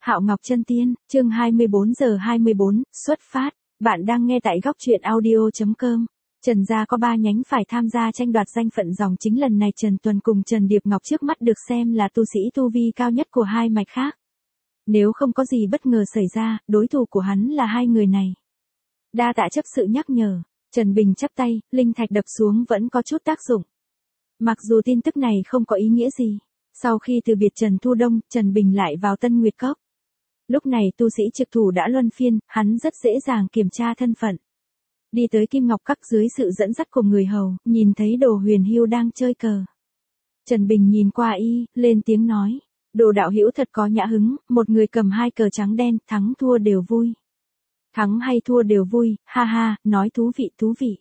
Hạo Ngọc Chân Tiên, chương 24:24, xuất phát. Bạn đang nghe tại góc truyện audio.com. Trần gia có 3 nhánh phải tham gia tranh đoạt danh phận dòng chính lần này. Trần Tuần cùng Trần Điệp Ngọc trước mắt được xem là tu sĩ tu vi cao nhất của hai mạch khác. Nếu không có gì bất ngờ xảy ra, đối thủ của hắn là hai người này. Đa tạ chấp sự nhắc nhở. Trần Bình chắp tay, linh thạch đập xuống vẫn có chút tác dụng. Mặc dù tin tức này không có ý nghĩa gì. Sau khi từ biệt Trần Thu Đông, Trần Bình lại vào Tân Nguyệt Cốc. Lúc này tu sĩ trực thủ đã luân phiên, hắn rất dễ dàng kiểm tra thân phận. Đi tới Kim Ngọc Các dưới sự dẫn dắt của người hầu, nhìn thấy Đồ Huyền Hưu đang chơi cờ. Trần Bình nhìn qua y, lên tiếng nói. Đồ đạo hữu thật có nhã hứng, một người cầm 2 cờ trắng đen, thắng thua đều vui. Thắng hay thua đều vui, ha ha, nói thú vị thú vị.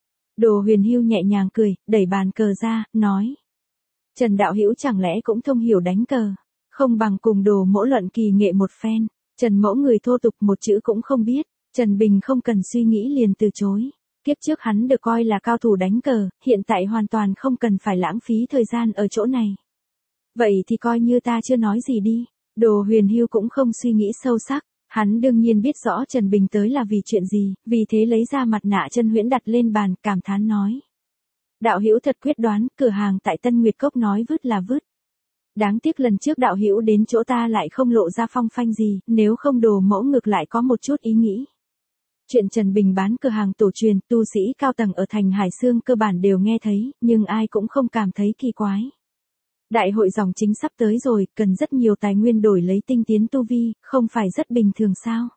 Đồ Huyền Hưu nhẹ nhàng cười, đẩy bàn cờ ra, nói. Trần đạo hữu chẳng lẽ cũng thông hiểu đánh cờ, không bằng cùng Đồ mỗ luận kỳ nghệ một phen. Trần mỗ người thô tục một chữ cũng không biết. Trần Bình không cần suy nghĩ liền từ chối. Kiếp trước hắn được coi là cao thủ đánh cờ, hiện tại hoàn toàn không cần phải lãng phí thời gian ở chỗ này. Vậy thì coi như ta chưa nói gì đi. Đồ Huyền Hưu cũng không suy nghĩ sâu sắc. Hắn đương nhiên biết rõ Trần Bình tới là vì chuyện gì, vì thế lấy ra mặt nạ chân huyễn đặt lên bàn, cảm thán nói. Đạo hữu thật quyết đoán, cửa hàng tại Tân Nguyệt Cốc nói vứt là vứt. Đáng tiếc lần trước đạo hữu đến chỗ ta lại không lộ ra phong phanh gì, nếu không Đồ mẫu ngược lại có một chút ý nghĩ. Chuyện Trần Bình bán cửa hàng tổ truyền, tu sĩ cao tầng ở thành Hải Xương cơ bản đều nghe thấy, nhưng ai cũng không cảm thấy kỳ quái. Đại hội dòng chính sắp tới rồi, cần rất nhiều tài nguyên đổi lấy tinh tiến tu vi, không phải rất bình thường sao?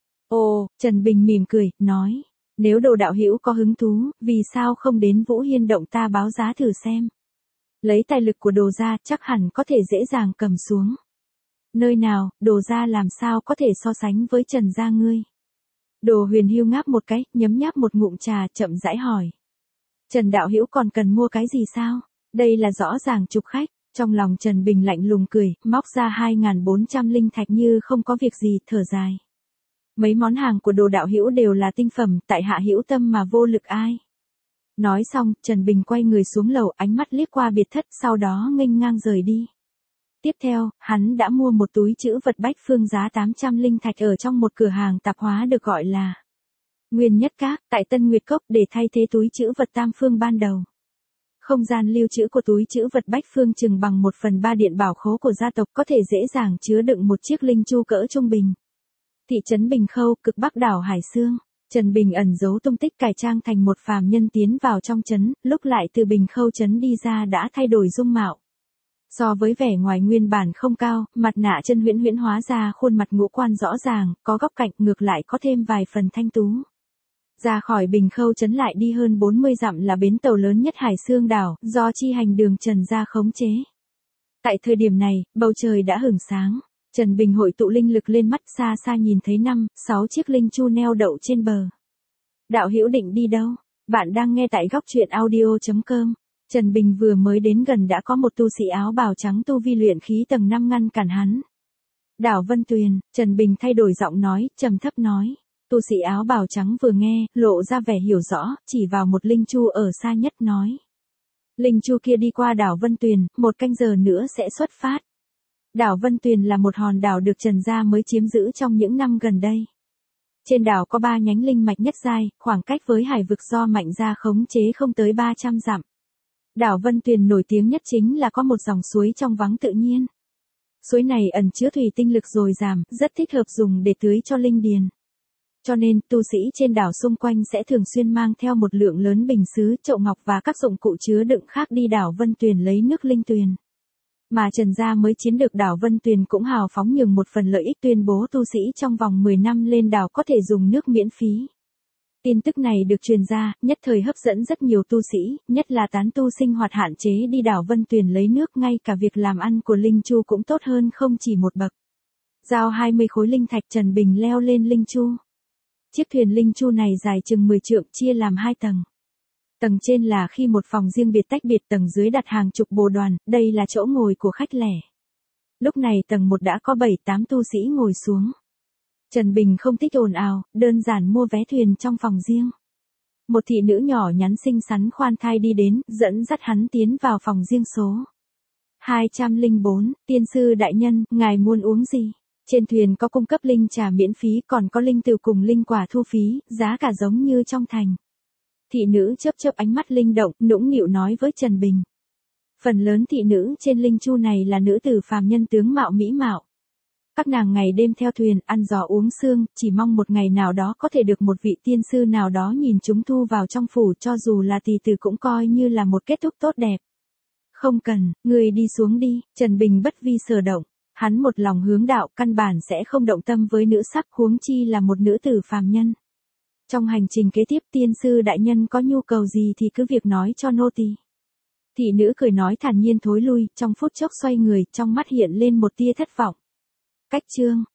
Ồ, Trần Bình mỉm cười, nói. Nếu Đồ đạo hữu có hứng thú, vì sao không đến Vũ Hiên Động ta báo giá thử xem? Lấy tài lực của Đồ gia chắc hẳn có thể dễ dàng cầm xuống. Nơi nào, Đồ gia làm sao có thể so sánh với Trần gia ngươi? Đồ Huyền Hưu ngáp một cái, nhấm nháp một ngụm trà, chậm rãi hỏi. Trần đạo hữu còn cần mua cái gì sao? Đây là rõ ràng chụp khách. Trong lòng Trần Bình lạnh lùng cười, móc ra 2.400 linh thạch như không có việc gì, thở dài. Mấy món hàng của Đồ đạo hữu đều là tinh phẩm, tại hạ hữu tâm mà vô lực ai. Nói xong, Trần Bình quay người xuống lầu, ánh mắt liếc qua biệt thất, sau đó nghênh ngang rời đi. Tiếp theo, hắn đã mua một túi trữ vật bách phương giá 800 linh thạch ở trong một cửa hàng tạp hóa được gọi là Nguyên Nhất Các, tại Tân Nguyệt Cốc để thay thế túi trữ vật tam phương ban đầu. Không gian lưu trữ của túi trữ vật bách phương chừng bằng 1/3 điện bảo khố của gia tộc, có thể dễ dàng chứa đựng một chiếc linh chu cỡ trung bình. Thị trấn Bình Khâu, cực bắc đảo Hải Xương. Trần Bình ẩn giấu tung tích, cải trang thành một phàm nhân tiến vào trong trấn, lúc lại từ Bình Khâu trấn đi ra đã thay đổi dung mạo. So với vẻ ngoài nguyên bản không cao, mặt nạ chân huyễn huyễn hóa ra khuôn mặt ngũ quan rõ ràng, có góc cạnh, ngược lại có thêm vài phần thanh tú. Ra khỏi Bình Khâu trấn lại đi hơn 40 dặm là bến tàu lớn nhất Hải Xương đảo, do chi hành đường Trần gia khống chế. Tại thời điểm này, bầu trời đã hửng sáng. Trần Bình hội tụ linh lực lên mắt, xa xa nhìn thấy 5-6 chiếc linh chu neo đậu trên bờ. Đạo hữu định đi đâu? Bạn đang nghe tại góc truyện audio.com. Trần Bình vừa mới đến gần đã có một tu sĩ áo bào trắng tu vi luyện khí tầng 5 ngăn cản hắn. Đảo Vân Tuyền, Trần Bình thay đổi giọng nói, trầm thấp nói. Tu sĩ áo bào trắng vừa nghe, lộ ra vẻ hiểu rõ, chỉ vào một linh chu ở xa nhất nói. Linh chu kia đi qua đảo Vân Tuyền, 1 canh giờ nữa sẽ xuất phát. Đảo Vân Tuyền là một hòn đảo được Trần gia mới chiếm giữ trong những năm gần đây. Trên đảo có 3 nhánh linh mạch nhất giai, khoảng cách với hải vực do Mạnh gia khống chế không tới 300 dặm. Đảo Vân Tuyền nổi tiếng nhất chính là có một dòng suối trong vắng tự nhiên. Suối này ẩn chứa thủy tinh lực dồi dào, rất thích hợp dùng để tưới cho linh điền. Cho nên, tu sĩ trên đảo xung quanh sẽ thường xuyên mang theo một lượng lớn bình sứ, chậu ngọc và các dụng cụ chứa đựng khác đi đảo Vân Tuyền lấy nước linh tuyền. Mà Trần gia mới chiếm được đảo Vân Tuyền cũng hào phóng nhường một phần lợi ích, tuyên bố tu sĩ trong vòng 10 năm lên đảo có thể dùng nước miễn phí. Tin tức này được truyền ra, nhất thời hấp dẫn rất nhiều tu sĩ, nhất là tán tu sinh hoạt hạn chế đi đảo Vân Tuyền lấy nước, ngay cả việc làm ăn của linh chu cũng tốt hơn không chỉ một bậc. Giao 20 khối linh thạch, Trần Bình leo lên linh chu. Chiếc thuyền linh chu này dài chừng 10 trượng, chia làm 2 tầng. Tầng trên là khi một phòng riêng biệt tách biệt, tầng dưới đặt hàng chục bồ đoàn, đây là chỗ ngồi của khách lẻ. Lúc này tầng 1 đã có 7-8 tu sĩ ngồi xuống. Trần Bình không thích ồn ào, đơn giản mua vé thuyền trong phòng riêng. Một thị nữ nhỏ nhắn xinh xắn khoan thai đi đến, dẫn dắt hắn tiến vào phòng riêng số 204, tiên sư đại nhân, ngài muốn uống gì? Trên thuyền có cung cấp linh trà miễn phí, còn có linh từ cùng linh quả thu phí, giá cả giống như trong thành. Thị nữ chớp chớp ánh mắt linh động, nũng nịu nói với Trần Bình. Phần lớn thị nữ trên linh chu này là nữ tử phàm nhân tướng mạo mỹ mạo. Các nàng ngày đêm theo thuyền, ăn giò uống sương, chỉ mong một ngày nào đó có thể được một vị tiên sư nào đó nhìn chúng thu vào trong phủ, cho dù là tỳ tử cũng coi như là một kết thúc tốt đẹp. Không cần, người đi xuống đi, Trần Bình bất vi sở động. Hắn một lòng hướng đạo, căn bản sẽ không động tâm với nữ sắc, huống chi là một nữ tử phàm nhân. Trong hành trình kế tiếp, tiên sư đại nhân có nhu cầu gì thì cứ việc nói cho nô tỳ. Thị nữ cười nói thản nhiên thối lui, trong phút chốc xoay người, trong mắt hiện lên một tia thất vọng. Cách chương